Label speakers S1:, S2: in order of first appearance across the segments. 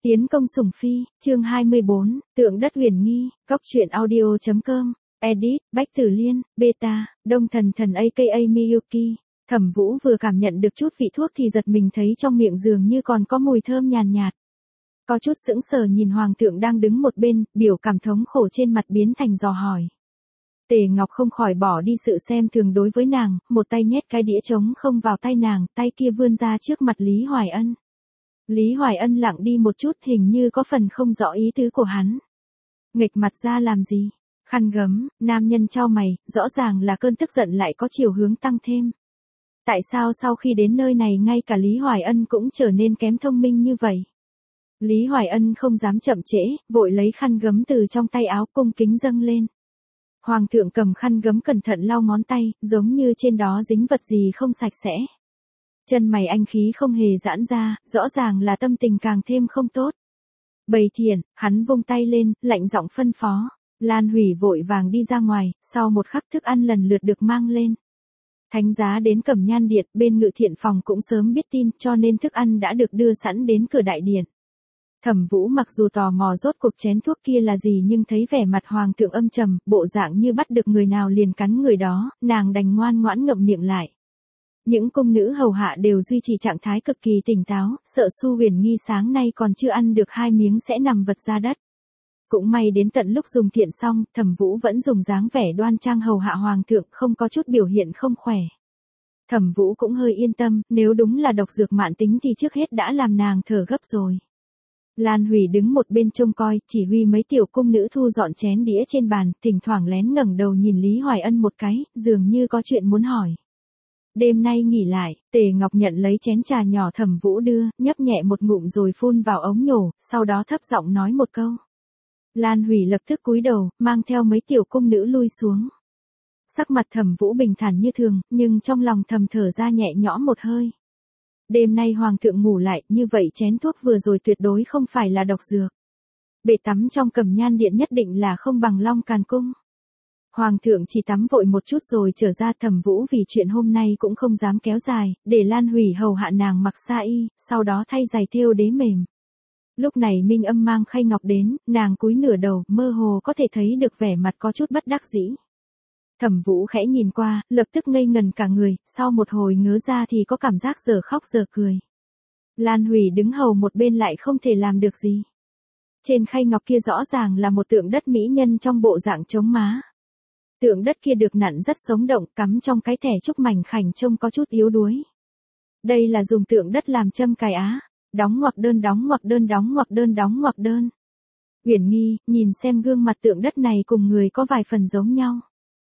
S1: Tiến công sủng phi, chương 24, tượng đất huyền nghi, góc truyện audio.com, edit, Bách Tử Liên, beta, Đông Thần Thần aka Miyuki. Thẩm Vũ vừa cảm nhận được chút vị thuốc thì giật mình thấy trong miệng dường như còn có mùi thơm nhàn nhạt. Có chút sững sờ nhìn hoàng thượng đang đứng một bên, biểu cảm thống khổ trên mặt biến thành dò hỏi. Tề Ngọc không khỏi bỏ đi sự xem thường đối với nàng, một tay nhét cái đĩa trống không vào tay nàng, tay kia vươn ra trước mặt Lý Hoài Ân. Lý Hoài Ân lặng đi một chút, hình như có phần không rõ ý tứ của hắn. Nghịch mặt ra làm gì? Khăn gấm, nam nhân chau mày, rõ ràng là cơn tức giận lại có chiều hướng tăng thêm. Tại sao sau khi đến nơi này ngay cả Lý Hoài Ân cũng trở nên kém thông minh như vậy? Lý Hoài Ân không dám chậm trễ, vội lấy khăn gấm từ trong tay áo cung kính dâng lên. Hoàng thượng cầm khăn gấm cẩn thận lau ngón tay, giống như trên đó dính vật gì không sạch sẽ. Chân mày anh khí không hề giãn ra, rõ ràng là tâm tình càng thêm không tốt. Bầy thiện, hắn vung tay lên, lạnh giọng phân phó. Lan Hủy vội vàng đi ra ngoài, sau một khắc thức ăn lần lượt được mang lên. Thánh giá đến Cẩm Nhan Điện, bên Ngự Thiện phòng cũng sớm biết tin, cho nên thức ăn đã được đưa sẵn đến cửa đại điện. Thẩm Vũ mặc dù tò mò rốt cuộc chén thuốc kia là gì nhưng thấy vẻ mặt hoàng thượng âm trầm, bộ dạng như bắt được người nào liền cắn người đó, nàng đành ngoan ngoãn ngậm miệng lại. Những cung nữ hầu hạ đều duy trì trạng thái cực kỳ tỉnh táo, sợ Su Huyền Nghi sáng nay còn chưa ăn được 2 miếng sẽ nằm vật ra đất. Cũng may đến tận lúc dùng thiện xong, Thẩm Vũ vẫn dùng dáng vẻ đoan trang hầu hạ hoàng thượng, không có chút biểu hiện không khỏe. Thẩm Vũ cũng hơi yên tâm, nếu đúng là độc dược mãn tính thì trước hết đã làm nàng thở gấp rồi. Lan Hủy đứng một bên trông coi, chỉ huy mấy tiểu cung nữ thu dọn chén đĩa trên bàn, thỉnh thoảng lén ngẩng đầu nhìn Lý Hoài Ân một cái, dường như có chuyện muốn hỏi. Đêm nay nghỉ lại, Tề Ngọc nhận lấy chén trà nhỏ Thẩm Vũ đưa, nhấp nhẹ một ngụm rồi phun vào ống nhổ, sau đó thấp giọng nói một câu. Lan Hủy lập tức cúi đầu, mang theo mấy tiểu cung nữ lui xuống. Sắc mặt Thẩm Vũ bình thản như thường, nhưng trong lòng thầm thở ra nhẹ nhõm một hơi. Đêm nay hoàng thượng ngủ lại, như vậy chén thuốc vừa rồi tuyệt đối không phải là độc dược. Bể tắm trong Cẩm Nhan Điện nhất định là không bằng Long Càn Cung. Hoàng thượng chỉ tắm vội một chút rồi trở ra. Thẩm Vũ vì chuyện hôm nay cũng không dám kéo dài, để Lan Hủy hầu hạ nàng mặc sa y, sau đó thay giày thêu đế mềm. Lúc này Minh Âm mang khay ngọc đến, nàng cúi nửa đầu, mơ hồ có thể thấy được vẻ mặt có chút bất đắc dĩ. Thẩm Vũ khẽ nhìn qua, lập tức ngây ngần cả người, sau một hồi ngớ ra thì có cảm giác giờ khóc giờ cười. Lan Hủy đứng hầu một bên lại không thể làm được gì. Trên khay ngọc kia rõ ràng là một tượng đất mỹ nhân trong bộ dạng chống má. Tượng đất kia được nặn rất sống động, cắm trong cái thẻ trúc mảnh khảnh trông có chút yếu đuối. Đây là dùng tượng đất làm châm cài á. Đóng ngoặc đơn đóng ngoặc đơn đóng ngoặc đơn đóng ngoặc đơn. Huyền Nghi, nhìn xem gương mặt tượng đất này cùng người có vài phần giống nhau.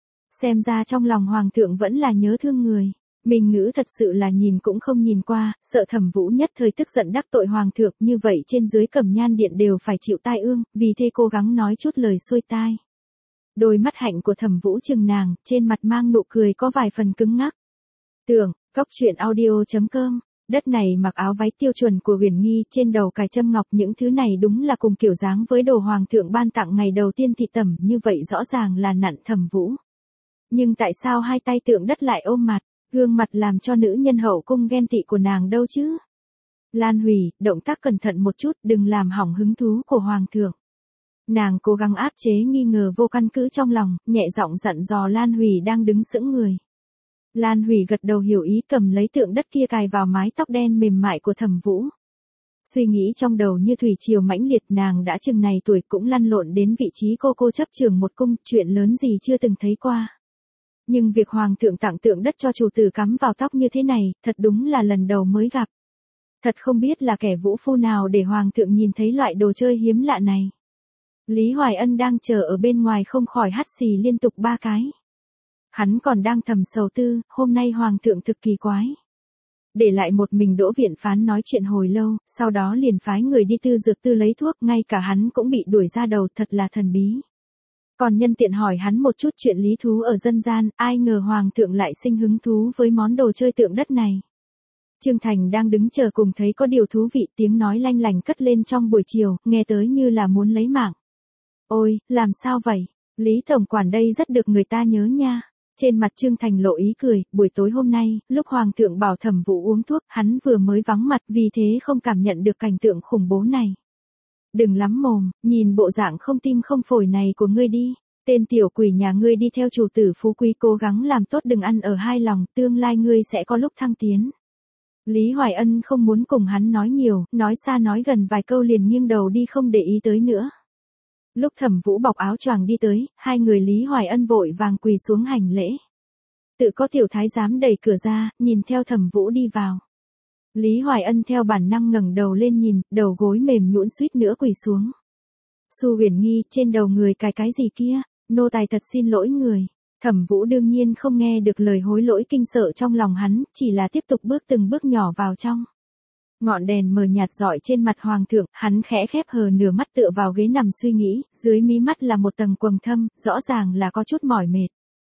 S1: Xem ra trong lòng hoàng thượng vẫn là nhớ thương người. Minh Ngữ thật sự là nhìn cũng không nhìn qua, sợ Thẩm Vũ nhất thời tức giận đắc tội hoàng thượng, như vậy trên dưới Cẩm Nhan Điện đều phải chịu tai ương, vì thế cố gắng nói chút lời xuôi tai. Đôi mắt hạnh của Thẩm Vũ chừng nàng, trên mặt mang nụ cười có vài phần cứng ngắc. Tưởng, góc truyện audio.com. Đất này mặc áo váy tiêu chuẩn của Huyền Nghi, trên đầu cài châm ngọc, những thứ này đúng là cùng kiểu dáng với đồ hoàng thượng ban tặng ngày đầu tiên thị tẩm, như vậy rõ ràng là nặn Thẩm Vũ. Nhưng tại sao hai tay tượng đất lại ôm mặt, gương mặt làm cho nữ nhân hậu cung ghen tị của nàng đâu chứ? Lan Hủy, động tác cẩn thận một chút, đừng làm hỏng hứng thú của hoàng thượng. Nàng cố gắng áp chế nghi ngờ vô căn cứ trong lòng, nhẹ giọng dặn dò Lan Hủy đang đứng sững người. Lan Hủy gật đầu hiểu ý, cầm lấy tượng đất kia cài vào mái tóc đen mềm mại của Thẩm Vũ. Suy nghĩ trong đầu như thủy triều mãnh liệt, nàng đã chừng này tuổi cũng lăn lộn đến vị trí cô chấp trưởng một cung, chuyện lớn gì chưa từng thấy qua. Nhưng việc hoàng thượng tặng tượng đất cho chủ tử cắm vào tóc như thế này, thật đúng là lần đầu mới gặp. Thật không biết là kẻ vũ phu nào để hoàng thượng nhìn thấy loại đồ chơi hiếm lạ này. Lý Hoài Ân đang chờ ở bên ngoài không khỏi hắt xì liên tục 3 cái. Hắn còn đang thầm sầu tư, hôm nay hoàng thượng thực kỳ quái. Để lại một mình Đỗ Viện Phán nói chuyện hồi lâu, sau đó liền phái người đi tư dược tư lấy thuốc, ngay cả hắn cũng bị đuổi ra đầu, thật là thần bí. Còn nhân tiện hỏi hắn một chút chuyện lý thú ở dân gian, ai ngờ hoàng thượng lại sinh hứng thú với món đồ chơi tượng đất này. Trương Thành đang đứng chờ cùng thấy có điều thú vị, tiếng nói lanh lành cất lên trong buổi chiều, nghe tới như là muốn lấy mạng. Ôi, làm sao vậy? Lý tổng quản đây rất được người ta nhớ nha. Trên mặt Trương Thành lộ ý cười, buổi tối hôm nay, lúc hoàng thượng bảo Thẩm Vũ uống thuốc, hắn vừa mới vắng mặt, vì thế không cảm nhận được cảnh tượng khủng bố này. Đừng lắm mồm, nhìn bộ dạng không tim không phổi này của ngươi đi. Tên tiểu quỷ nhà ngươi đi theo chủ tử phú quý cố gắng làm tốt đừng ăn ở hai lòng, tương lai ngươi sẽ có lúc thăng tiến. Lý Hoài Ân không muốn cùng hắn nói nhiều, nói xa nói gần vài câu liền nghiêng đầu đi không để ý tới nữa. Lúc Thẩm Vũ bọc áo choàng đi tới, hai người Lý Hoài Ân vội vàng quỳ xuống hành lễ. Tự có tiểu thái giám đẩy cửa ra, nhìn theo Thẩm Vũ đi vào. Lý Hoài Ân theo bản năng ngẩng đầu lên nhìn, đầu gối mềm nhũn suýt nữa quỳ xuống. Xu Huyền Nghi, trên đầu người cài cái gì kia, nô tài thật xin lỗi người. Thẩm Vũ đương nhiên không nghe được lời hối lỗi kinh sợ trong lòng hắn, chỉ là tiếp tục bước từng bước nhỏ vào trong. Ngọn đèn mờ nhạt rọi trên mặt hoàng thượng, hắn khẽ khép hờ nửa mắt tựa vào ghế nằm suy nghĩ, dưới mí mắt là một tầng quầng thâm, rõ ràng là có chút mỏi mệt.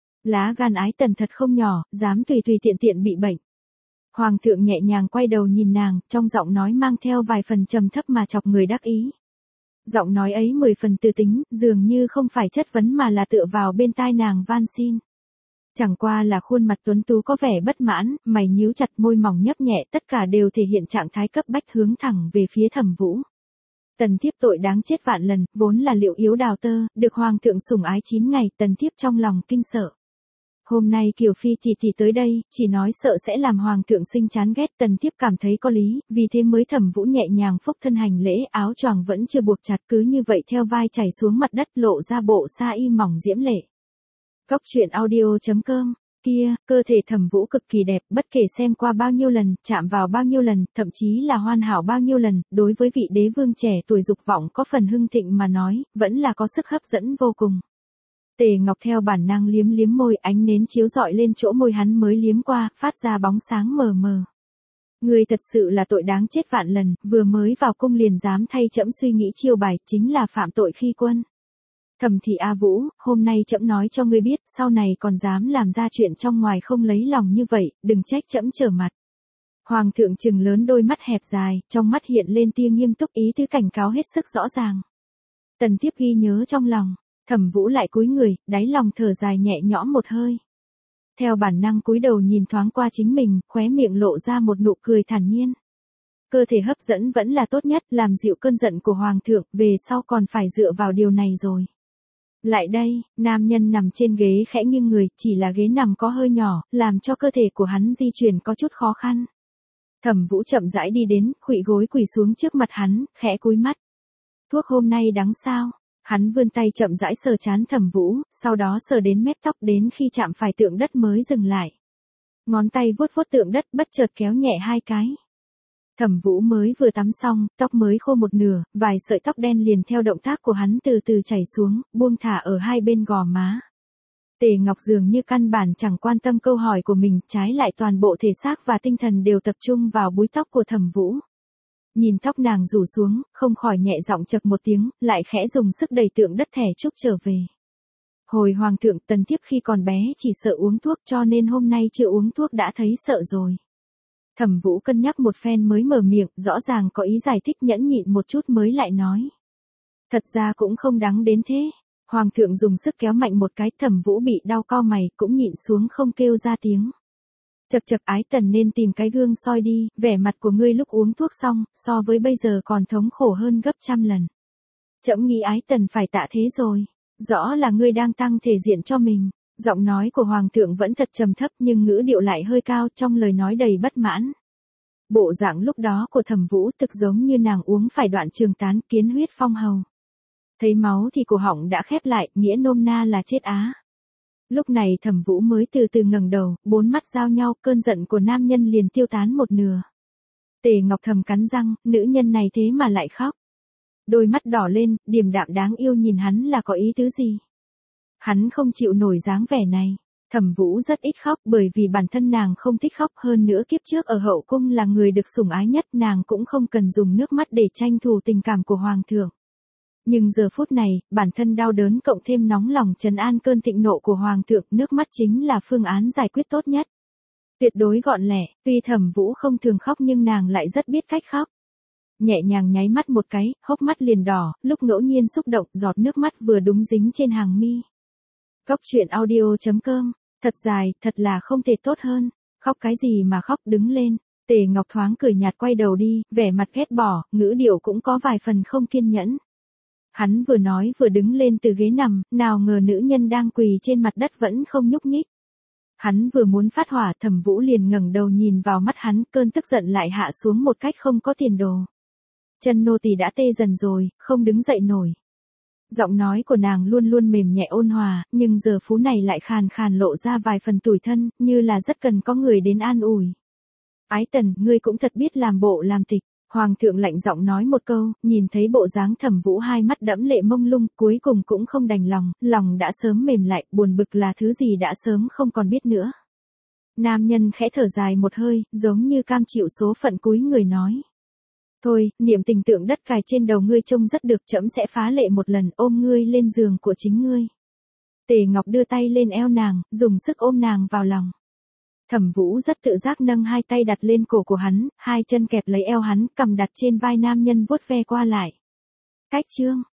S1: Lá gan Ái Tần thật không nhỏ, dám tùy tùy tiện tiện bị bệnh. Hoàng thượng nhẹ nhàng quay đầu nhìn nàng, trong giọng nói mang theo vài phần trầm thấp mà chọc người đắc ý. Giọng nói ấy 10 phần từ tính, dường như không phải chất vấn mà là tựa vào bên tai nàng van xin. Chẳng qua là khuôn mặt tuấn tú có vẻ bất mãn, mày nhíu chặt môi mỏng nhấp nhẹ, tất cả đều thể hiện trạng thái cấp bách hướng thẳng về phía Thẩm Vũ. Tần thiếp tội đáng chết vạn lần, vốn là liệu yếu đào tơ, được hoàng thượng sủng ái 9 ngày, tần thiếp trong lòng kinh sợ. Hôm nay Kiều Phi tỷ tới đây, chỉ nói sợ sẽ làm hoàng thượng sinh chán ghét, tần thiếp cảm thấy có lý, vì thế mới Thẩm Vũ nhẹ nhàng phúc thân hành lễ, áo choàng vẫn chưa buộc chặt cứ như vậy theo vai chảy xuống mặt đất lộ ra bộ sa y mỏng diễm lệ. Góc truyện audio.com, kia, cơ thể Thẩm Vũ cực kỳ đẹp, bất kể xem qua bao nhiêu lần, chạm vào bao nhiêu lần, thậm chí là hoàn hảo bao nhiêu lần, đối với vị đế vương trẻ tuổi dục vọng có phần hưng thịnh mà nói, vẫn là có sức hấp dẫn vô cùng. Tề Ngọc theo bản năng liếm liếm môi, ánh nến chiếu rọi lên chỗ môi hắn mới liếm qua, phát ra bóng sáng mờ mờ. Người thật sự là tội đáng chết vạn lần, vừa mới vào cung liền dám thay trẫm suy nghĩ chiêu bài, chính là phạm tội khi quân. Thẩm thị A Vũ, hôm nay trẫm nói cho ngươi biết, sau này còn dám làm ra chuyện trong ngoài không lấy lòng như vậy, đừng trách trẫm trở mặt. Hoàng thượng trừng lớn đôi mắt hẹp dài, trong mắt hiện lên tia nghiêm túc ý tứ cảnh cáo hết sức rõ ràng. Tần thiếp ghi nhớ trong lòng. Thẩm Vũ lại cúi người, đáy lòng thở dài nhẹ nhõm một hơi. Theo bản năng cúi đầu nhìn thoáng qua chính mình, khóe miệng lộ ra một nụ cười thản nhiên. Cơ thể hấp dẫn vẫn là tốt nhất, làm dịu cơn giận của hoàng thượng, về sau còn phải dựa vào điều này rồi. Lại đây, nam nhân nằm trên ghế khẽ nghiêng người, chỉ là ghế nằm có hơi nhỏ, làm cho cơ thể của hắn di chuyển có chút khó khăn. Thẩm Vũ chậm rãi đi đến, khuỵu gối quỳ xuống trước mặt hắn, khẽ cúi mắt. Thuốc hôm nay đắng sao? Hắn vươn tay chậm rãi sờ trán Thẩm Vũ, sau đó sờ đến mép tóc đến khi chạm phải tượng đất mới dừng lại. Ngón tay vuốt vuốt tượng đất bất chợt kéo nhẹ hai cái. Thẩm Vũ mới vừa tắm xong, tóc mới khô một nửa, vài sợi tóc đen liền theo động tác của hắn từ từ chảy xuống, buông thả ở hai bên gò má. Tề Ngọc dường như căn bản chẳng quan tâm câu hỏi của mình, trái lại toàn bộ thể xác và tinh thần đều tập trung vào búi tóc của Thẩm Vũ. Nhìn tóc nàng rủ xuống, không khỏi nhẹ giọng chậc một tiếng, lại khẽ dùng sức đẩy tượng đất thẻ trúc trở về. Hồi hoàng thượng, tần thiếp khi còn bé chỉ sợ uống thuốc cho nên hôm nay chưa uống thuốc đã thấy sợ rồi. Thẩm Vũ cân nhắc một phen mới mở miệng, rõ ràng có ý giải thích nhẫn nhịn một chút mới lại nói. Thật ra cũng không đáng đến thế. Hoàng thượng dùng sức kéo mạnh một cái, Thẩm Vũ bị đau cau mày, cũng nhịn xuống không kêu ra tiếng. Chậc chậc Ái Tần nên tìm cái gương soi đi, vẻ mặt của ngươi lúc uống thuốc xong, so với bây giờ còn thống khổ hơn gấp trăm lần. Trẫm nghĩ Ái Tần phải tạ thế rồi. Rõ là ngươi đang tăng thể diện cho mình. Giọng nói của hoàng thượng vẫn thật trầm thấp nhưng ngữ điệu lại hơi cao, trong lời nói đầy bất mãn. Bộ dạng lúc đó của Thẩm Vũ thực giống như nàng uống phải đoạn trường tán, kiến huyết phong hầu. Thấy máu thì cổ họng đã khép lại, nghĩa nôm na là chết á. Lúc này Thẩm Vũ mới từ từ ngẩng đầu, bốn mắt giao nhau, cơn giận của nam nhân liền tiêu tán một nửa. Tề Ngọc thầm cắn răng, nữ nhân này thế mà lại khóc. Đôi mắt đỏ lên, điềm đạm đáng yêu nhìn hắn là có ý tứ gì. Hắn không chịu nổi dáng vẻ này. Thẩm Vũ rất ít khóc bởi vì bản thân nàng không thích khóc, hơn nữa kiếp trước ở hậu cung là người được sủng ái nhất, nàng cũng không cần dùng nước mắt để tranh thủ tình cảm của hoàng thượng. Nhưng giờ phút này, bản thân đau đớn cộng thêm nóng lòng trấn an cơn thịnh nộ của hoàng thượng, nước mắt chính là phương án giải quyết tốt nhất. Tuyệt đối gọn lẹ, tuy Thẩm Vũ không thường khóc nhưng nàng lại rất biết cách khóc. Nhẹ nhàng nháy mắt một cái, hốc mắt liền đỏ, lúc ngẫu nhiên xúc động, giọt nước mắt vừa đúng dính trên hàng mi. Góc truyện audio.com, thật dài, thật là không thể tốt hơn. Khóc cái gì mà khóc, đứng lên. Tề Ngọc thoáng cười nhạt quay đầu đi, vẻ mặt ghét bỏ, ngữ điệu cũng có vài phần không kiên nhẫn. Hắn vừa nói vừa đứng lên từ ghế nằm, nào ngờ nữ nhân đang quỳ trên mặt đất vẫn không nhúc nhích. Hắn vừa muốn phát hỏa, Thẩm Vũ liền ngẩng đầu nhìn vào mắt hắn, cơn tức giận lại hạ xuống một cách không có tiền đồ. Chân nô tỳ đã tê dần rồi, không đứng dậy nổi. Giọng nói của nàng luôn luôn mềm nhẹ ôn hòa, nhưng giờ phút này lại khàn khàn lộ ra vài phần tủi thân, như là rất cần có người đến an ủi. Ái Tần, ngươi cũng thật biết làm bộ làm tịch. Hoàng thượng lạnh giọng nói một câu, nhìn thấy bộ dáng Thẩm Vũ hai mắt đẫm lệ mông lung, cuối cùng cũng không đành lòng, lòng đã sớm mềm lại, buồn bực là thứ gì đã sớm không còn biết nữa. Nam nhân khẽ thở dài một hơi, giống như cam chịu số phận cúi người nói. Thôi, niệm tình tượng đất cài trên đầu ngươi trông rất được, trẫm sẽ phá lệ một lần, ôm ngươi lên giường của chính ngươi. Tề Ngọc đưa tay lên eo nàng, dùng sức ôm nàng vào lòng. Thẩm Vũ rất tự giác nâng hai tay đặt lên cổ của hắn, hai chân kẹp lấy eo hắn, cầm đặt trên vai nam nhân vuốt ve qua lại. Cách chương